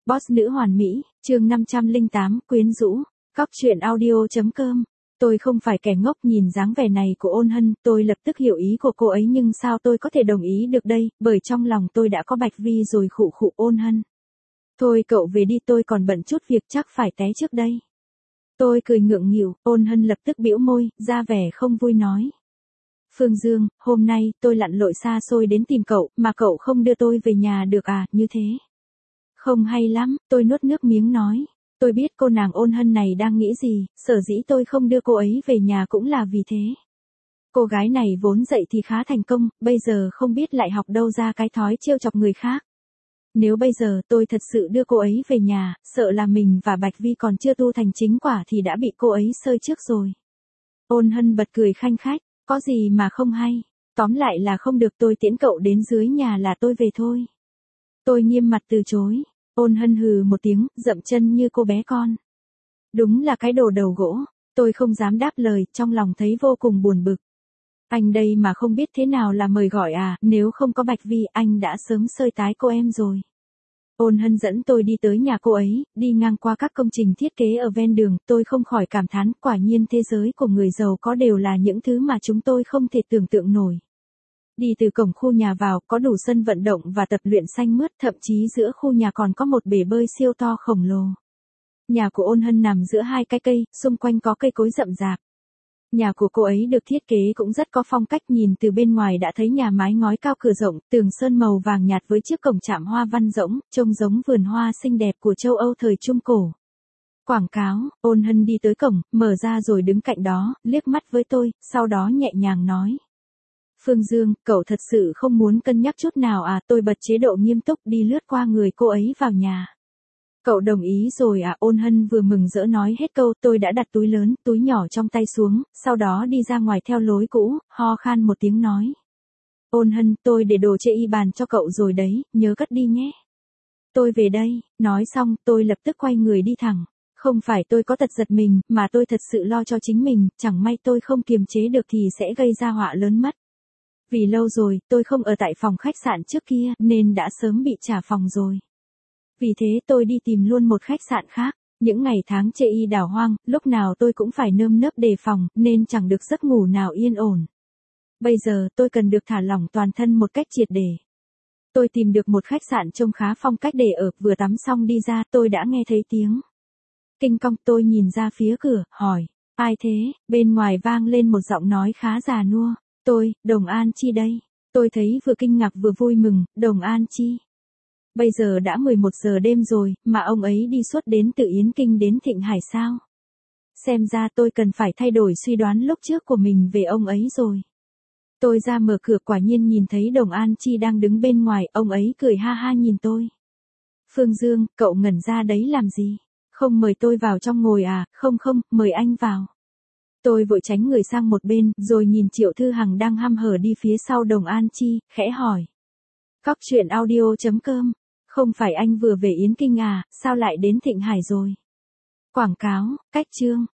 Boss nữ hoàn mỹ, chương 508, quyến rũ, Cóc truyện audio.com. Tôi không phải kẻ ngốc, nhìn dáng vẻ này của Ôn Hân, tôi lập tức hiểu ý của cô ấy, nhưng sao tôi có thể đồng ý được đây, bởi trong lòng tôi đã có Bạch Vi rồi. Khụ khụ. Ôn Hân. Thôi cậu về đi, tôi còn bận chút việc, chắc phải té trước đây. Tôi cười ngượng nghịu. Ôn Hân lập tức bĩu môi, ra vẻ không vui nói. Phương Dương, hôm nay tôi lặn lội xa xôi đến tìm cậu, mà cậu không đưa tôi về nhà được à, như thế. Không hay lắm, tôi nuốt nước miếng nói. Tôi biết cô nàng Ôn Hân này đang nghĩ gì, sở dĩ tôi không đưa cô ấy về nhà cũng là vì thế. Cô gái này vốn dậy thì khá thành công, bây giờ không biết lại học đâu ra cái thói trêu chọc người khác. Nếu bây giờ tôi thật sự đưa cô ấy về nhà, sợ là mình và Bạch Vi còn chưa tu thành chính quả thì đã bị cô ấy sơi trước rồi. Ôn Hân bật cười khanh khách, có gì mà không hay, tóm lại là không được, tôi tiễn cậu đến dưới nhà là tôi về thôi. Tôi nghiêm mặt từ chối. Ôn Hân hừ một tiếng, dậm chân như cô bé con. Đúng là cái đồ đầu gỗ, tôi không dám đáp lời, trong lòng thấy vô cùng buồn bực. Anh đây mà không biết thế nào là mời gọi à, nếu không có Bạch Vi anh đã sớm sơi tái cô em rồi. Ôn Hân dẫn tôi đi tới nhà cô ấy, đi ngang qua các công trình thiết kế ở ven đường, tôi không khỏi cảm thán, quả nhiên thế giới của người giàu có đều là những thứ mà chúng tôi không thể tưởng tượng nổi. Đi từ cổng khu nhà vào, có đủ sân vận động và tập luyện xanh mướt, thậm chí giữa khu nhà còn có một bể bơi siêu to khổng lồ. Nhà của Ôn Hân nằm giữa hai cái cây, xung quanh có cây cối rậm rạp. Nhà của cô ấy được thiết kế cũng rất có phong cách, nhìn từ bên ngoài đã thấy nhà mái ngói cao, cửa rộng, tường sơn màu vàng nhạt với chiếc cổng chạm hoa văn rỗng, trông giống vườn hoa xinh đẹp của châu Âu thời Trung Cổ. Quảng cáo. Ôn Hân đi tới cổng, mở ra rồi đứng cạnh đó, liếc mắt với tôi, sau đó nhẹ nhàng nói. Phương Dương, cậu thật sự không muốn cân nhắc chút nào à? Tôi bật chế độ nghiêm túc đi lướt qua người cô ấy vào nhà. Cậu đồng ý rồi à? Ôn Hân vừa mừng rỡ nói hết câu, tôi đã đặt túi lớn, túi nhỏ trong tay xuống, sau đó đi ra ngoài theo lối cũ, ho khan một tiếng nói. Ôn Hân, tôi để đồ chê y bàn cho cậu rồi đấy, nhớ cất đi nhé. Tôi về đây, nói xong, tôi lập tức quay người đi thẳng. Không phải tôi có tật giật mình, mà tôi thật sự lo cho chính mình, chẳng may tôi không kiềm chế được thì sẽ gây ra họa lớn mất. Vì lâu rồi, tôi không ở tại phòng khách sạn trước kia, nên đã sớm bị trả phòng rồi. Vì thế tôi đi tìm luôn một khách sạn khác. Những ngày tháng chê y đảo hoang, lúc nào tôi cũng phải nơm nớp đề phòng, nên chẳng được giấc ngủ nào yên ổn. Bây giờ tôi cần được thả lỏng toàn thân một cách triệt để. Tôi tìm được một khách sạn trông khá phong cách để ở, vừa tắm xong đi ra tôi đã nghe thấy tiếng kinh cong. Tôi nhìn ra phía cửa, hỏi, ai thế? Bên ngoài vang lên một giọng nói khá già nua. Tôi, Đồng An Chi đây. Tôi thấy vừa kinh ngạc vừa vui mừng. Đồng An Chi. Bây giờ đã 11 giờ đêm rồi, mà ông ấy đi suốt đến từ Yến Kinh đến Thịnh Hải sao? Xem ra tôi cần phải thay đổi suy đoán lúc trước của mình về ông ấy rồi. Tôi ra mở cửa, quả nhiên nhìn thấy Đồng An Chi đang đứng bên ngoài, ông ấy cười ha ha nhìn tôi. Phương Dương, cậu ngẩn ra đấy làm gì? Không mời tôi vào trong ngồi à? Không, mời anh vào. Tôi vội tránh người sang một bên, rồi nhìn Triệu Thư Hằng đang hăm hở đi phía sau Đồng An Chi, khẽ hỏi. Cóc truyện audio.com. Không phải anh vừa về Yến Kinh à, sao lại đến Thịnh Hải rồi? Quảng cáo, cách chương.